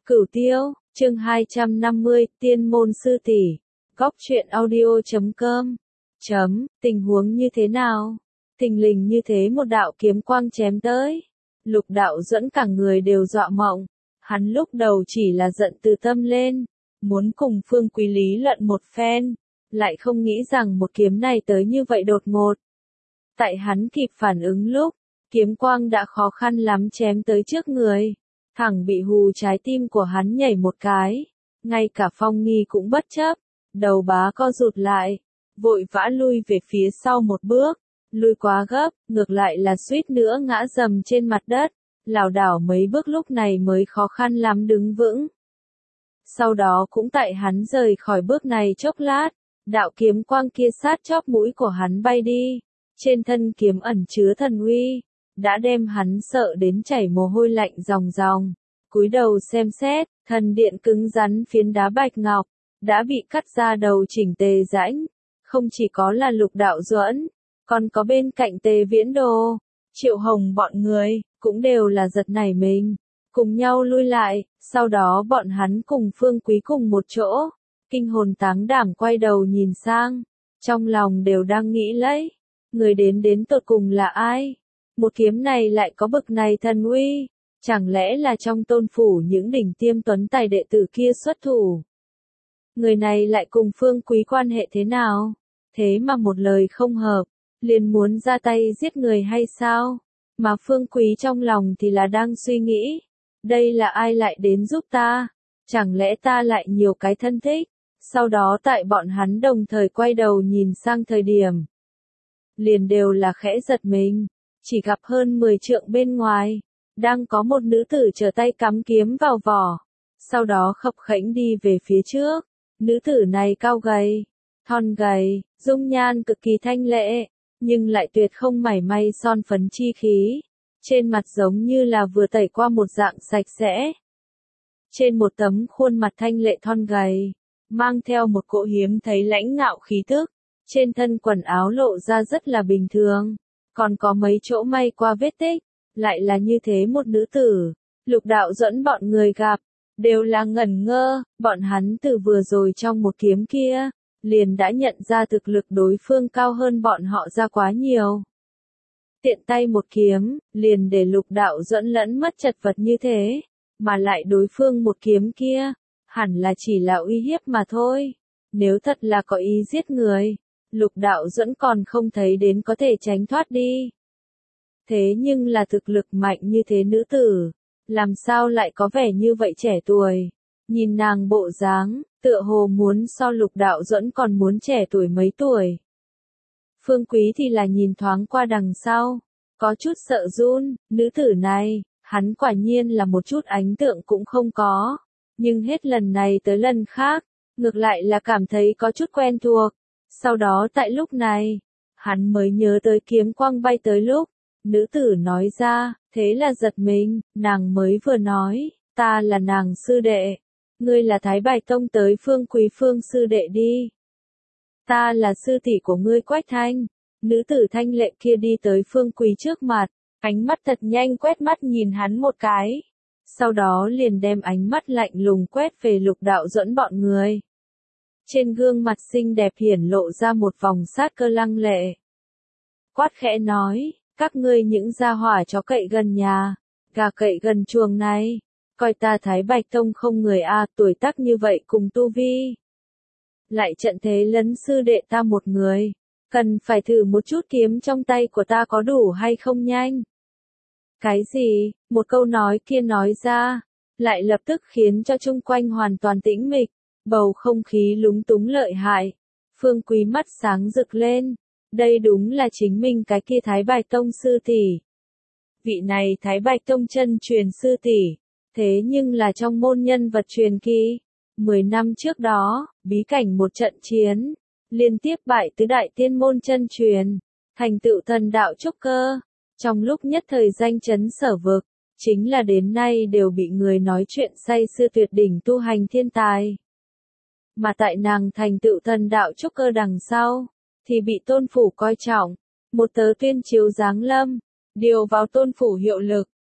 Cửu Tiêu, chương 250, Tiên môn sư tỷ. Góc truyện audio.com. Tình huống như thế nào? Thình lình như thế một đạo kiếm quang chém tới. Lục Đạo Duẫn cả người đều dọa mộng. Hắn lúc đầu chỉ là giận từ tâm lên, muốn cùng Phương Quý lý luận một phen, lại không nghĩ rằng một kiếm này tới như vậy đột ngột. Tại hắn kịp phản ứng lúc, kiếm quang đã khó khăn lắm chém tới trước người. Thẳng bị hù trái tim của hắn nhảy một cái, ngay cả Phong Nghi cũng bất chấp, đầu bá co rụt lại, vội vã lui về phía sau một bước, lui quá gấp, ngược lại là suýt nữa ngã dầm trên mặt đất, lảo đảo mấy bước lúc này mới khó khăn lắm đứng vững. Sau đó cũng tại hắn rời khỏi bước này chốc lát, đạo kiếm quang kia sát chóp mũi của hắn bay đi, trên thân kiếm ẩn chứa thần uy, đã đem hắn sợ đến chảy mồ hôi lạnh ròng ròng. Cúi đầu xem xét, thần điện cứng rắn phiến đá bạch ngọc, đã bị cắt ra đầu chỉnh tề rãnh. Không chỉ có là Lục Đạo Duẫn, còn có bên cạnh Tề Viễn Đồ, Triệu Hồng bọn người, cũng đều là giật nảy mình, cùng nhau lui lại, sau đó bọn hắn cùng Phương Quý cùng một chỗ, kinh hồn táng đảm quay đầu nhìn sang, trong lòng đều đang nghĩ lấy, người đến tột cùng là ai? Một kiếm này lại có bực này thần uy, chẳng lẽ là trong tôn phủ những đỉnh tiêm tuấn tài đệ tử kia xuất thủ? Người này lại cùng Phương Quý quan hệ thế nào? Thế mà một lời không hợp, liền muốn ra tay giết người hay sao? Mà Phương Quý trong lòng thì là đang suy nghĩ, đây là ai lại đến giúp ta? Chẳng lẽ ta lại nhiều cái thân thích? Sau đó tại bọn hắn đồng thời quay đầu nhìn sang thời điểm, liền đều là khẽ giật mình, chỉ gặp hơn 10 trượng bên ngoài, đang có một nữ tử trở tay cắm kiếm vào vỏ, sau đó khập khẽnh đi về phía trước. Nữ tử này cao gầy, thon gầy, dung nhan cực kỳ thanh lệ, nhưng lại tuyệt không mảy may son phấn chi khí, trên mặt giống như là vừa tẩy qua một dạng sạch sẽ. Trên một tấm khuôn mặt thanh lệ thon gầy, mang theo một cỗ hiếm thấy lãnh ngạo khí tức, trên thân quần áo lộ ra rất là bình thường, còn có mấy chỗ may qua vết tích, lại là như thế một nữ tử. Lục Đạo Duẫn bọn người gặp, đều là ngẩn ngơ, bọn hắn từ vừa rồi trong một kiếm kia, liền đã nhận ra thực lực đối phương cao hơn bọn họ ra quá nhiều. Tiện tay một kiếm, liền để Lục Đạo Duẫn lẫn mất chật vật như thế, mà lại đối phương một kiếm kia, hẳn là chỉ là uy hiếp mà thôi. Nếu thật là có ý giết người, Lục Đạo Duẫn còn không thấy đến có thể tránh thoát đi. Thế nhưng là thực lực mạnh như thế nữ tử, làm sao lại có vẻ như vậy trẻ tuổi? Nhìn nàng bộ dáng, tựa hồ muốn so Lục Đạo Duẫn còn muốn trẻ tuổi mấy tuổi. Phương Quý thì là nhìn thoáng qua đằng sau, có chút sợ run, nữ tử này, hắn quả nhiên là một chút ấn tượng cũng không có, nhưng hết lần này tới lần khác, ngược lại là cảm thấy có chút quen thuộc. Sau đó tại lúc này, hắn mới nhớ tới kiếm quang bay tới lúc, nữ tử nói ra, thế là giật mình, nàng mới vừa nói, ta là nàng sư đệ, ngươi là Thái Bạch Tông tới Phương Quý Phương sư đệ đi. Ta là sư tỷ của ngươi Quách Thanh. Nữ tử thanh lệ kia đi tới Phương Quý trước mặt, ánh mắt thật nhanh quét mắt nhìn hắn một cái, sau đó liền đem ánh mắt lạnh lùng quét về Lục Đạo Duẫn bọn người. Trên gương mặt xinh đẹp hiển lộ ra một vòng sát cơ lăng lệ. Quát khẽ nói, các ngươi những gia hỏa chó cậy gần nhà, gà cậy gần chuồng này, coi ta Thái Bạch Tông không người tuổi tác như vậy cùng tu vi. Lại trận thế lấn sư đệ ta một người, cần phải thử một chút kiếm trong tay của ta có đủ hay không nhanh. Cái gì? Một câu nói kia nói ra, lại lập tức khiến cho chung quanh hoàn toàn tĩnh mịch, bầu không khí lúng túng lợi hại. Phương Quý mắt sáng rực lên, đây đúng là chính mình cái kia Thái Bạch Tông sư tỷ. Vị này Thái Bạch Tông chân truyền sư tỷ, thế nhưng là trong môn nhân vật truyền kỳ. 10 năm trước đó, bí cảnh một trận chiến, liên tiếp bại tứ đại tiên môn chân truyền, thành tựu thần đạo trúc cơ, trong lúc nhất thời danh chấn sở vực, chính là đến nay đều bị người nói chuyện say sưa tuyệt đỉnh tu hành thiên tài. Mà tại nàng thành tựu thần đạo trúc cơ đằng sau, thì bị tôn phủ coi trọng, một tờ tuyên chiếu giáng lâm, điều vào tôn phủ hiệu lực,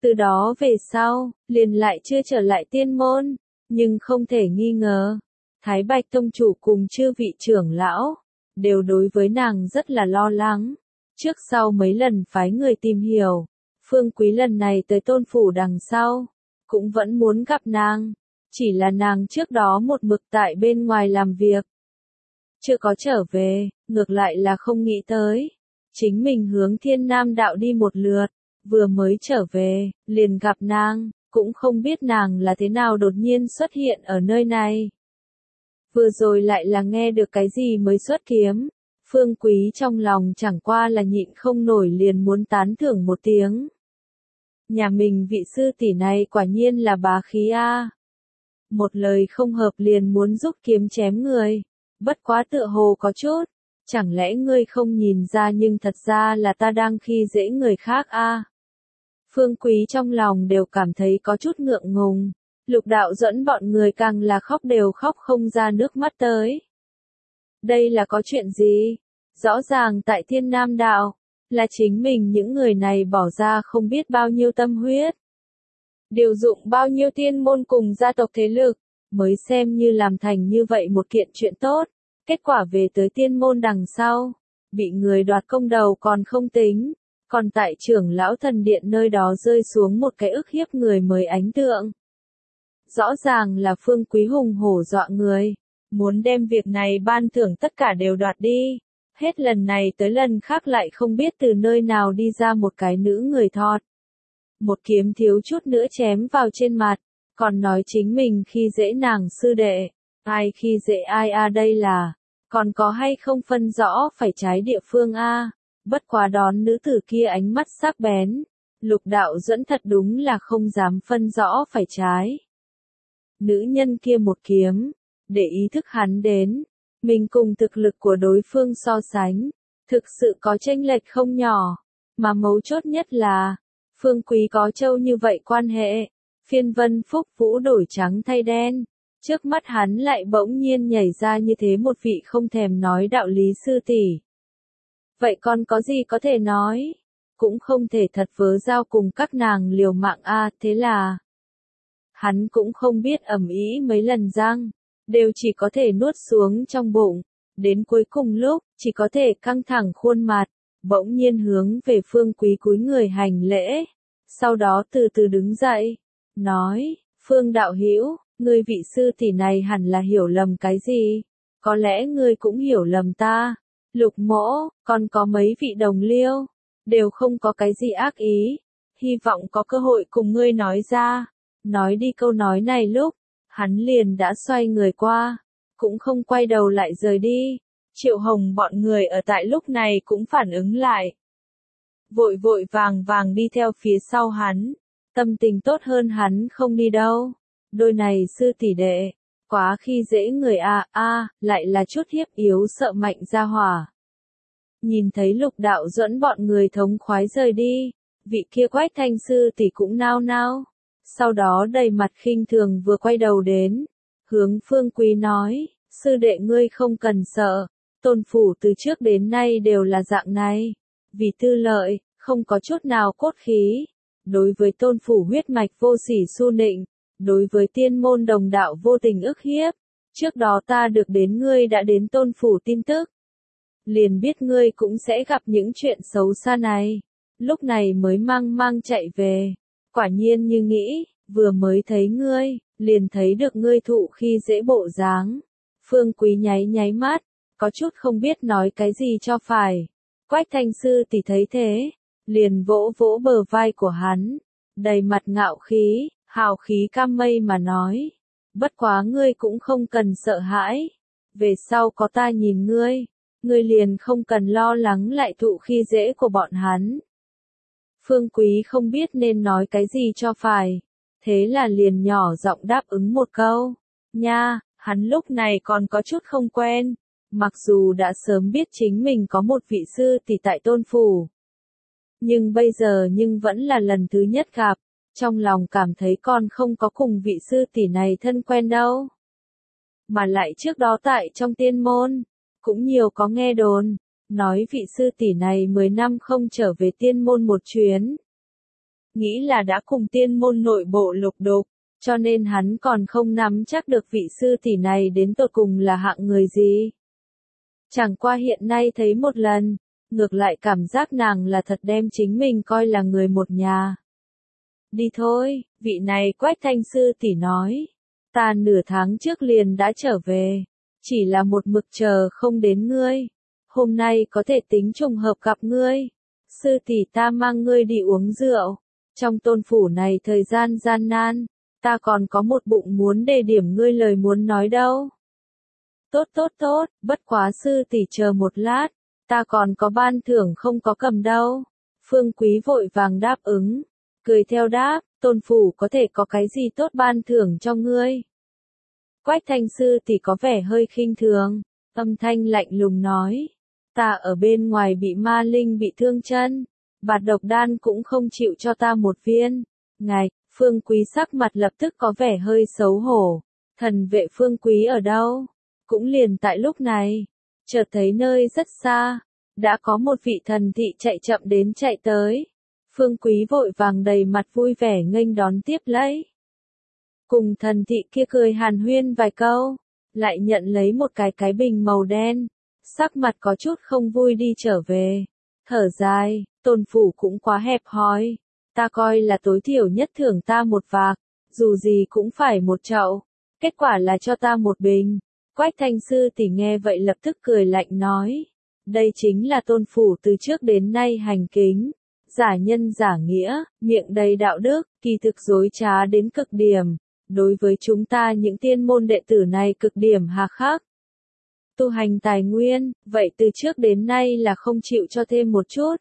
Từ đó về sau, liền lại chưa trở lại tiên môn, nhưng không thể nghi ngờ, Thái Bạch Tông chủ cùng chư vị trưởng lão, đều đối với nàng rất là lo lắng. Trước sau mấy lần phái người tìm hiểu, Phương Quý lần này tới Tôn phủ đằng sau, cũng vẫn muốn gặp nàng, chỉ là nàng trước đó một mực tại bên ngoài làm việc. Chưa có trở về, ngược lại là không nghĩ tới. Chính mình hướng Thiên Nam đạo đi một lượt, vừa mới trở về, liền gặp nàng, cũng không biết nàng là thế nào đột nhiên xuất hiện ở nơi này. Vừa rồi lại là nghe được cái gì mới xuất kiếm, Phương Quý trong lòng chẳng qua là nhịn không nổi liền muốn tán thưởng một tiếng. Nhà mình vị sư tỷ này quả nhiên là bá khí a. Một lời không hợp liền muốn giúp kiếm chém người, bất quá tựa hồ có chút, chẳng lẽ ngươi không nhìn ra nhưng thật ra là ta đang khi dễ người khác a. Phương Quý trong lòng đều cảm thấy có chút ngượng ngùng, Lục Đạo Duẫn bọn người càng là khóc đều khóc không ra nước mắt tới. Đây là có chuyện gì? Rõ ràng tại Thiên Nam đạo, là chính mình những người này bỏ ra không biết bao nhiêu tâm huyết. Điều dụng bao nhiêu tiên môn cùng gia tộc thế lực, mới xem như làm thành như vậy một kiện chuyện tốt. Kết quả về tới tiên môn đằng sau, bị người đoạt công đầu còn không tính, còn tại trưởng lão thần điện nơi đó rơi xuống một cái ức hiếp người mới ánh tượng. Rõ ràng là Phương Quý hùng hổ dọa người, muốn đem việc này ban thưởng tất cả đều đoạt đi. Hết lần này tới lần khác lại không biết từ nơi nào đi ra một cái nữ người thọt. Một kiếm thiếu chút nữa chém vào trên mặt, còn nói chính mình khi dễ nàng sư đệ. Ai khi dễ ai a đây là, còn có hay không phân rõ phải trái địa phương a. Bất quá đón nữ tử kia ánh mắt sắc bén, Lục Đạo Duẫn thật đúng là không dám phân rõ phải trái. Nữ nhân kia một kiếm, để ý thức hắn đến, mình cùng thực lực của đối phương so sánh, thực sự có chênh lệch không nhỏ, mà mấu chốt nhất là, Phương Quý có châu như vậy quan hệ, phiên vân phúc vũ đổi trắng thay đen, trước mắt hắn lại bỗng nhiên nhảy ra như thế một vị không thèm nói đạo lý sư tỷ. Vậy còn có gì có thể nói, cũng không thể thật vớ giao cùng các nàng liều mạng a, thế là hắn cũng không biết ầm ĩ mấy lần răng, đều chỉ có thể nuốt xuống trong bụng, đến cuối cùng lúc, chỉ có thể căng thẳng khuôn mặt, bỗng nhiên hướng về Phương Quý cúi người hành lễ, sau đó từ từ đứng dậy, nói, Phương đạo hữu, ngươi vị sư tỷ này hẳn là hiểu lầm cái gì, có lẽ ngươi cũng hiểu lầm ta, Lục mỗ, còn có mấy vị đồng liêu, đều không có cái gì ác ý, hy vọng có cơ hội cùng ngươi nói ra. Nói đi câu nói này lúc, hắn liền đã xoay người qua, cũng không quay đầu lại rời đi. Triệu Hồng bọn người ở tại lúc này cũng phản ứng lại. Vội vội vàng vàng đi theo phía sau hắn, tâm tình tốt hơn hắn không đi đâu. Đôi này sư tỷ đệ, quá khi dễ người lại là chút hiếp yếu sợ mạnh ra hỏa. Nhìn thấy Lục Đạo Duẫn bọn người thống khoái rời đi, vị kia Quách Thanh sư tỷ cũng nao nao. Sau đó đầy mặt khinh thường vừa quay đầu đến, hướng Phương Quý nói, sư đệ ngươi không cần sợ, Tôn phủ từ trước đến nay đều là dạng này, vì tư lợi, không có chút nào cốt khí. Đối với Tôn phủ huyết mạch vô sỉ su nịnh, đối với tiên môn đồng đạo vô tình ức hiếp, trước đó ta được đến ngươi đã đến Tôn phủ tin tức, liền biết ngươi cũng sẽ gặp những chuyện xấu xa này, lúc này mới mang mang chạy về. Quả nhiên như nghĩ, vừa mới thấy ngươi, liền thấy được ngươi thụ khi dễ bộ dáng. Phương Quý nháy nháy mắt, có chút không biết nói cái gì cho phải. Quách Thanh sư tỷ thấy thế, liền vỗ vỗ bờ vai của hắn, đầy mặt ngạo khí, hào khí cam mây mà nói. Bất quá ngươi cũng không cần sợ hãi, về sau có ta nhìn ngươi liền không cần lo lắng lại thụ khi dễ của bọn hắn. Phương Quý không biết nên nói cái gì cho phải, thế là liền nhỏ giọng đáp ứng một câu. Nha, hắn lúc này còn có chút không quen, mặc dù đã sớm biết chính mình có một vị sư tỷ tại Tôn phủ. Nhưng bây giờ vẫn là lần thứ nhất gặp, trong lòng cảm thấy còn không có cùng vị sư tỷ này thân quen đâu. Mà lại trước đó tại trong tiên môn, cũng nhiều có nghe đồn. Nói vị sư tỷ này 10 năm không trở về tiên môn một chuyến. nghĩ là đã cùng tiên môn nội bộ lục đục, cho nên hắn còn không nắm chắc được vị sư tỷ này đến tột cùng là hạng người gì. Chẳng qua hiện nay thấy một lần, ngược lại cảm giác nàng là thật đem chính mình coi là người một nhà. Đi thôi, vị này Quách Thanh sư tỷ nói. Ta nửa tháng trước liền đã trở về, chỉ là một mực chờ không đến ngươi. Hôm nay có thể tính trùng hợp gặp ngươi. Sư tỷ ta mang ngươi đi uống rượu. Trong tôn phủ này thời gian gian nan, ta còn có một bụng muốn đề điểm ngươi lời muốn nói đâu. Tốt tốt tốt, bất quá sư tỷ chờ một lát, ta còn có ban thưởng không có cầm đâu. Phương Quý vội vàng đáp ứng, cười theo đáp, tôn phủ có thể có cái gì tốt ban thưởng cho ngươi. Quách Thanh sư tỷ có vẻ hơi khinh thường, âm thanh lạnh lùng nói, ta ở bên ngoài bị ma linh bị thương chân, bạt độc đan cũng không chịu cho ta một viên. Ngài, Phương Quý sắc mặt lập tức có vẻ hơi xấu hổ, thần vệ Phương Quý ở đâu? Cũng liền tại lúc này, chợt thấy nơi rất xa, đã có một vị thần thị chạy chậm đến chạy tới. Phương Quý vội vàng đầy mặt vui vẻ nghênh đón tiếp lấy. Cùng thần thị kia cười hàn huyên vài câu, lại nhận lấy một cái bình màu đen, sắc mặt có chút không vui đi trở về. Thở dài, tôn phủ cũng quá hẹp hòi, ta coi là tối thiểu nhất thưởng ta một vạc, dù gì cũng phải một chậu, kết quả là cho ta một bình. Quách Thanh sư tỷ nghe vậy lập tức cười lạnh nói, đây chính là tôn phủ từ trước đến nay hành kính, giả nhân giả nghĩa, miệng đầy đạo đức, kỳ thực dối trá đến cực điểm, đối với chúng ta những tiên môn đệ tử này cực điểm hà khắc. Tu hành tài nguyên, vậy từ trước đến nay là không chịu cho thêm một chút.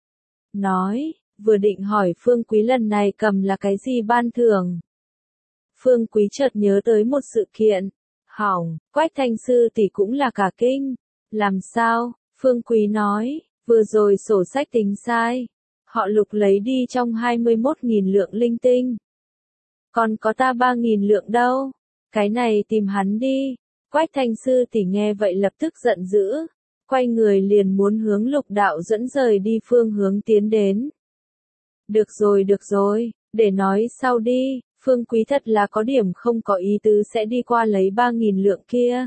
Nói, vừa định hỏi Phương Quý lần này cầm là cái gì ban thưởng. Phương Quý chợt nhớ tới một sự kiện. Hỏng, Quách Thanh sư tỷ cũng là cả kinh. Làm sao? Phương Quý nói, vừa rồi sổ sách tính sai. Họ Lục lấy đi trong 21.000 lượng linh tinh. Còn có ta 3.000 lượng đâu? Cái này tìm hắn đi. Quách Thanh sư tỷ nghe vậy lập tức giận dữ. Quay người liền muốn hướng Lục đạo dẫn rời đi phương hướng tiến đến. Được rồi, để nói sau đi. Phương Quý thật là có điểm không có ý tứ sẽ đi qua lấy 3.000 lượng kia.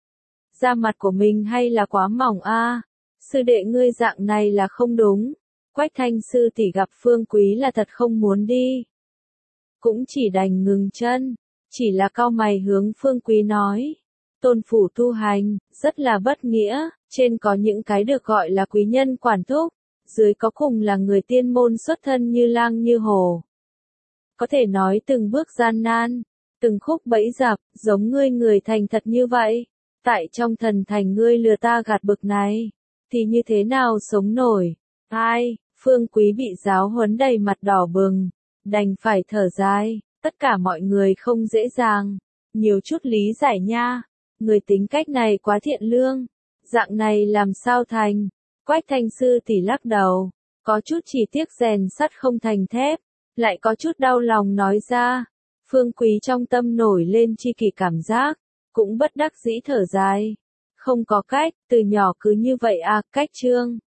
Da mặt của mình hay là quá mỏng a? Sư đệ ngươi dạng này là không đúng. Quách Thanh sư tỷ gặp Phương Quý là thật không muốn đi. Cũng chỉ đành ngừng chân, chỉ là cau mày hướng Phương Quý nói. Tôn phủ tu hành, rất là bất nghĩa, trên có những cái được gọi là quý nhân quản thúc, dưới có cùng là người tiên môn xuất thân như lang như hổ. Có thể nói từng bước gian nan, từng khúc bẫy dập, giống ngươi người thành thật như vậy. Tại trong thần thành ngươi lừa ta gạt bực này, thì như thế nào sống nổi? Ai, Phương Quý bị giáo huấn đầy mặt đỏ bừng, đành phải thở dài, tất cả mọi người không dễ dàng, nhiều chút lý giải nha, người tính cách này quá thiện lương, dạng này làm sao thành? Quách Thanh sư tỷ lắc đầu, có chút chỉ tiếc rèn sắt không thành thép. Lại có chút đau lòng nói ra, Phương Quý trong tâm nổi lên chi kỷ cảm giác, cũng bất đắc dĩ thở dài. Không có cách, từ nhỏ cứ như vậy à, cách chương.